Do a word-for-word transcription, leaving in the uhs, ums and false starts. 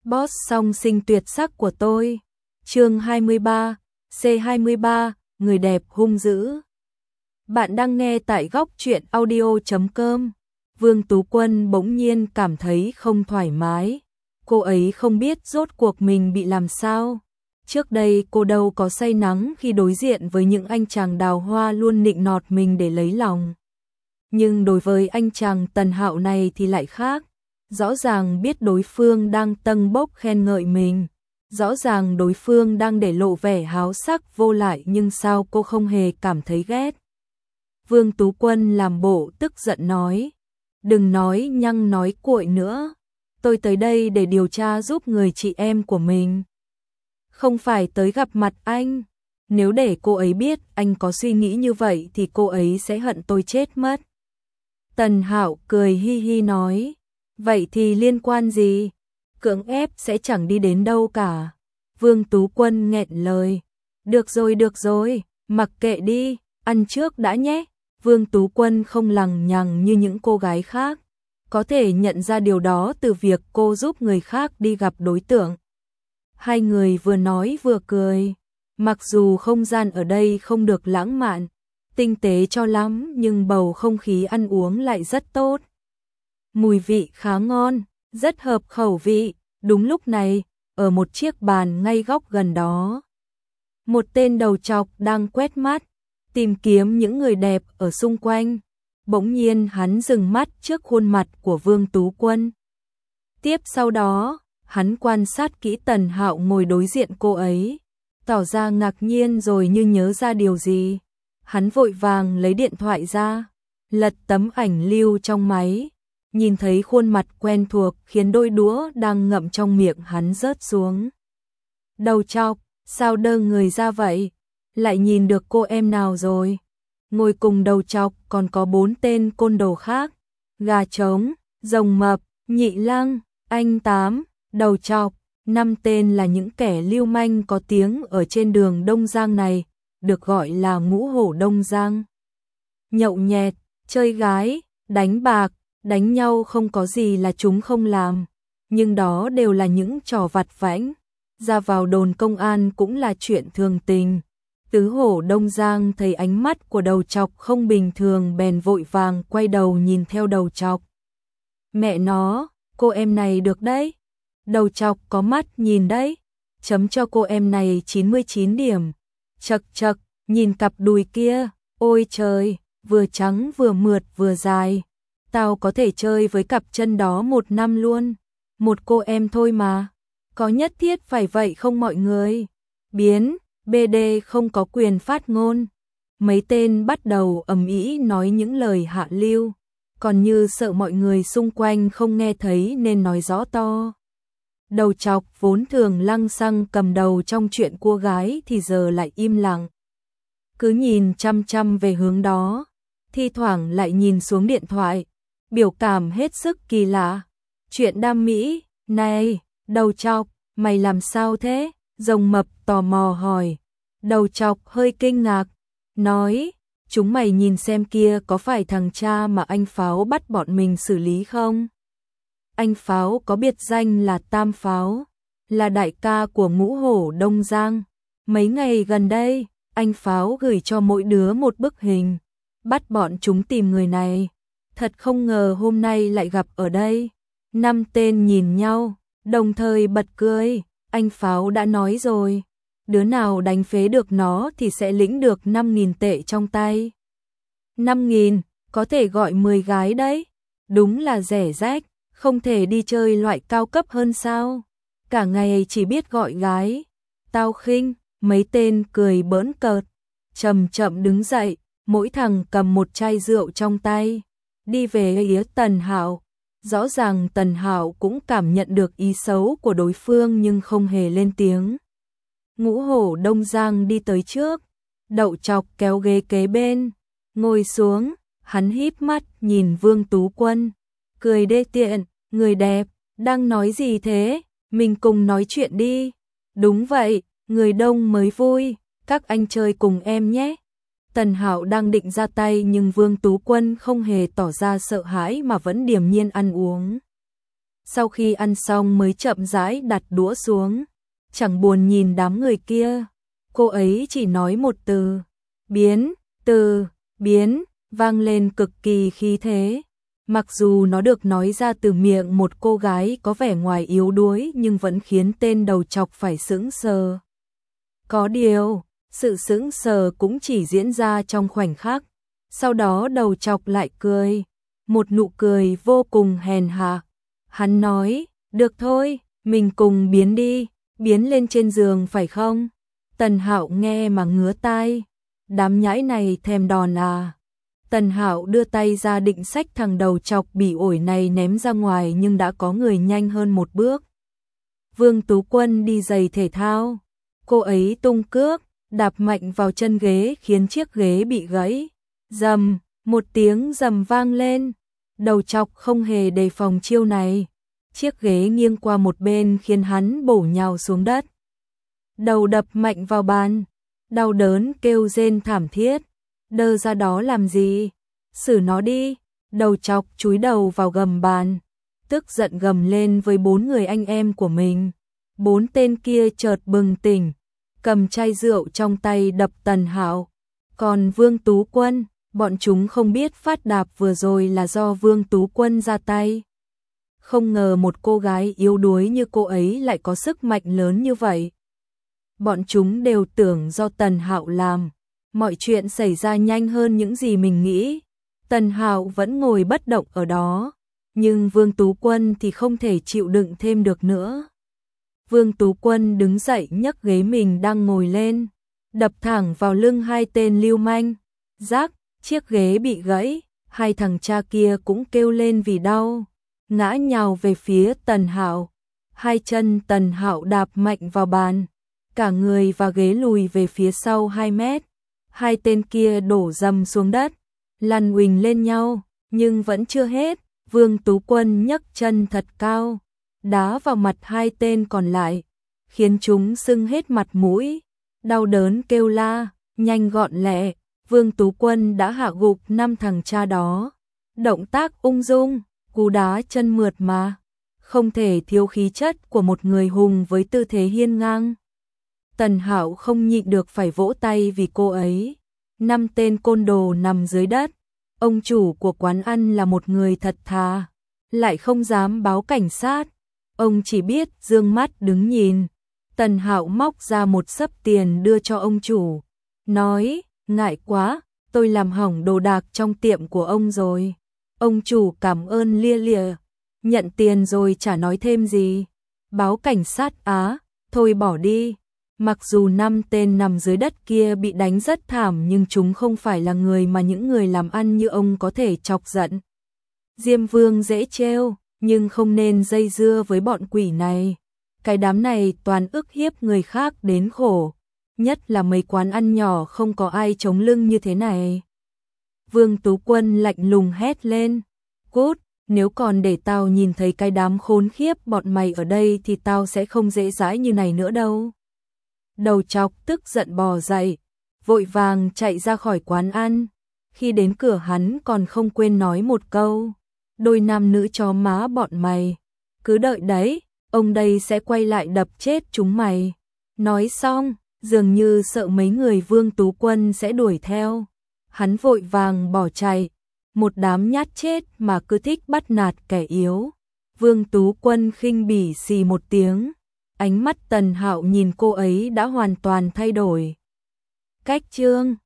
Boss song sinh tuyệt sắc của tôi. Chương hai mươi ba, C hai mươi ba, người đẹp hung dữ. Bạn đang nghe tại góc truyện audio chấm com. Vương Tú Quân bỗng nhiên cảm thấy không thoải mái. Cô ấy không biết rốt cuộc mình bị làm sao. Trước đây cô đâu có say nắng khi đối diện với những anh chàng đào hoa luôn nịnh nọt mình để lấy lòng. Nhưng đối với anh chàng Tần Hạo này thì lại khác. Rõ ràng biết đối phương đang tâng bốc khen ngợi mình. Rõ ràng đối phương đang để lộ vẻ háo sắc vô lại, nhưng sao cô không hề cảm thấy ghét. Vương Tú Quân làm bộ tức giận nói. Đừng nói nhăng nói cuội nữa. Tôi tới đây để điều tra giúp người chị em của mình. Không phải tới gặp mặt anh. Nếu để cô ấy biết anh có suy nghĩ như vậy thì cô ấy sẽ hận tôi chết mất. Tần Hạo cười hi hi nói. Vậy thì liên quan gì? Cưỡng ép sẽ chẳng đi đến đâu cả. Vương Tú Quân nghẹn lời. Được rồi được rồi, mặc kệ đi, ăn trước đã nhé. Vương Tú Quân không lằng nhằng như những cô gái khác. Có thể nhận ra điều đó từ việc cô giúp người khác đi gặp đối tượng. Hai người vừa nói vừa cười. Mặc dù không gian ở đây không được lãng mạn, tinh tế cho lắm, nhưng bầu không khí ăn uống lại rất tốt. Mùi vị khá ngon, rất hợp khẩu vị. Đúng lúc này, ở một chiếc bàn ngay góc gần đó, một tên đầu trọc đang quét mắt, tìm kiếm những người đẹp ở xung quanh. Bỗng nhiên hắn dừng mắt trước khuôn mặt của Vương Tú Quân. Tiếp sau đó, hắn quan sát kỹ Tần Hạo ngồi đối diện cô ấy, tỏ ra ngạc nhiên rồi như nhớ ra điều gì. Hắn vội vàng lấy điện thoại ra, lật tấm ảnh lưu trong máy. Nhìn thấy khuôn mặt quen thuộc khiến đôi đũa đang ngậm trong miệng hắn rớt xuống. Đầu trọc, sao đơ người ra vậy? Lại nhìn được cô em nào rồi? Ngồi cùng đầu trọc còn có bốn tên côn đồ khác. Gà trống, rồng mập, nhị lăng, anh tám, đầu trọc. Năm tên là những kẻ lưu manh có tiếng ở trên đường Đông Giang này, được gọi là ngũ hổ Đông Giang. Nhậu nhẹt, chơi gái, đánh bạc, đánh nhau không có gì là chúng không làm, nhưng đó đều là những trò vặt vãnh. Ra vào đồn công an cũng là chuyện thường tình. Tứ hổ Đông Giang thấy ánh mắt của đầu trọc không bình thường bèn vội vàng quay đầu nhìn theo đầu trọc. Mẹ nó, cô em này được đấy. Đầu trọc có mắt nhìn đấy. Chấm cho cô em này chín mươi chín điểm. Chật chật, nhìn cặp đùi kia, ôi trời, vừa trắng vừa mượt vừa dài. Tao có thể chơi với cặp chân đó một năm luôn. Một cô em thôi mà. Có nhất thiết phải vậy không mọi người? Biến, bê đê không có quyền phát ngôn. Mấy tên bắt đầu ầm ĩ nói những lời hạ lưu, còn như sợ mọi người xung quanh không nghe thấy nên nói rõ to. Đầu trọc vốn thường lăng xăng cầm đầu trong chuyện cua gái thì giờ lại im lặng. Cứ nhìn chăm chăm về hướng đó, thi thoảng lại nhìn xuống điện thoại. Biểu cảm hết sức kỳ lạ. Chuyện đam mỹ, này, đầu trọc, mày làm sao thế? Rồng mập tò mò hỏi. Đầu trọc hơi kinh ngạc, nói, chúng mày nhìn xem kia có phải thằng cha mà anh Pháo bắt bọn mình xử lý không? Anh Pháo có biệt danh là Tam Pháo, là đại ca của ngũ hổ Đông Giang. Mấy ngày gần đây, anh Pháo gửi cho mỗi đứa một bức hình, bắt bọn chúng tìm người này. Thật không ngờ hôm nay lại gặp ở đây. Năm tên nhìn nhau, đồng thời bật cười. Anh Pháo đã nói rồi, đứa nào đánh phế được nó thì sẽ lĩnh được năm nghìn tệ trong tay. năm nghìn, có thể gọi mười gái đấy. Đúng là rẻ rách, không thể đi chơi loại cao cấp hơn sao? Cả ngày chỉ biết gọi gái. Tao khinh, mấy tên cười bỡn cợt. Chậm chậm đứng dậy, mỗi thằng cầm một chai rượu trong tay. Đi về phía Tần Hạo. Rõ ràng Tần Hạo cũng cảm nhận được ý xấu của đối phương nhưng không hề lên tiếng. Ngũ hổ Đông Giang đi tới trước, đậu trọc kéo ghế kế bên, ngồi xuống, hắn híp mắt nhìn Vương Tú Quân, cười đê tiện, người đẹp, đang nói gì thế, mình cùng nói chuyện đi. Đúng vậy, người đông mới vui, các anh chơi cùng em nhé. Tần Hạo đang định ra tay nhưng Vương Tú Quân không hề tỏ ra sợ hãi mà vẫn điềm nhiên ăn uống. Sau khi ăn xong mới chậm rãi đặt đũa xuống, chẳng buồn nhìn đám người kia. Cô ấy chỉ nói một từ, biến, từ, biến, vang lên cực kỳ khí thế. Mặc dù nó được nói ra từ miệng một cô gái có vẻ ngoài yếu đuối nhưng vẫn khiến tên đầu trọc phải sững sờ. Có điều, sự sững sờ cũng chỉ diễn ra trong khoảnh khắc. Sau đó đầu trọc lại cười, một nụ cười vô cùng hèn hạ. Hắn nói, được thôi, mình cùng biến đi, biến lên trên giường phải không? Tần Hạo nghe mà ngứa tai, đám nhãi này thèm đòn à? Tần Hạo đưa tay ra định xách thằng đầu trọc bị ổi này ném ra ngoài nhưng đã có người nhanh hơn một bước. Vương Tú Quân đi giày thể thao, cô ấy tung cước, đạp mạnh vào chân ghế khiến chiếc ghế bị gãy. Rầm, một tiếng rầm vang lên, đầu trọc không hề đề phòng chiêu này. Chiếc ghế nghiêng qua một bên khiến hắn bổ nhào xuống đất. Đầu đập mạnh vào bàn, đau đớn kêu rên thảm thiết. Đơ ra đó làm gì? Xử nó đi. Đầu trọc chúi đầu vào gầm bàn, tức giận gầm lên với bốn người anh em của mình. Bốn tên kia chợt bừng tỉnh, cầm chai rượu trong tay đập Tần Hạo. Còn Vương Tú Quân, bọn chúng không biết phát đạp vừa rồi là do Vương Tú Quân ra tay. Không ngờ một cô gái yếu đuối như cô ấy lại có sức mạnh lớn như vậy. Bọn chúng đều tưởng do Tần Hạo làm. Mọi chuyện xảy ra nhanh hơn những gì mình nghĩ. Tần Hạo vẫn ngồi bất động ở đó, nhưng Vương Tú Quân thì không thể chịu đựng thêm được nữa. Vương Tú Quân đứng dậy nhấc ghế mình đang ngồi lên, đập thẳng vào lưng hai tên lưu manh. Rắc, chiếc ghế bị gãy, hai thằng cha kia cũng kêu lên vì đau, ngã nhào về phía Tần Hạo. Hai chân Tần Hạo đạp mạnh vào bàn, cả người và ghế lùi về phía sau hai mét. Hai tên kia đổ dầm xuống đất, lăn uỳnh lên nhau, nhưng vẫn chưa hết. Vương Tú Quân nhấc chân thật cao, đá vào mặt hai tên còn lại, khiến chúng sưng hết mặt mũi, đau đớn kêu la. Nhanh gọn lẹ, Vương Tú Quân đã hạ gục năm thằng cha đó. Động tác ung dung, cú đá chân mượt mà, không thể thiếu khí chất của một người hùng với tư thế hiên ngang. Tần Hạo không nhịn được phải vỗ tay vì cô ấy. Năm tên côn đồ nằm dưới đất. Ông chủ của quán ăn là một người thật thà, lại không dám báo cảnh sát. Ông chỉ biết dương mắt đứng nhìn. Tần Hạo móc ra một xấp tiền đưa cho ông chủ, nói, ngại quá, tôi làm hỏng đồ đạc trong tiệm của ông rồi. Ông chủ cảm ơn lia lịa, nhận tiền rồi chả nói thêm gì. Báo cảnh sát á, thôi bỏ đi. Mặc dù năm tên nằm dưới đất kia bị đánh rất thảm nhưng chúng không phải là người mà những người làm ăn như ông có thể chọc giận. Diêm Vương dễ trêu, nhưng không nên dây dưa với bọn quỷ này. Cái đám này toàn ức hiếp người khác đến khổ, nhất là mấy quán ăn nhỏ không có ai chống lưng như thế này. Vương Tú Quân lạnh lùng hét lên, cút, nếu còn để tao nhìn thấy cái đám khốn khiếp bọn mày ở đây thì tao sẽ không dễ dãi như này nữa đâu. Đầu trọc tức giận bò dậy, vội vàng chạy ra khỏi quán ăn. Khi đến cửa hắn còn không quên nói một câu, đôi nam nữ chó má bọn mày, cứ đợi đấy, ông đây sẽ quay lại đập chết chúng mày. Nói xong, dường như sợ mấy người Vương Tú Quân sẽ đuổi theo, hắn vội vàng bỏ chạy. Một đám nhát chết mà cứ thích bắt nạt kẻ yếu. Vương Tú Quân khinh bỉ xì một tiếng. Ánh mắt Tần Hạo nhìn cô ấy đã hoàn toàn thay đổi. Cách chương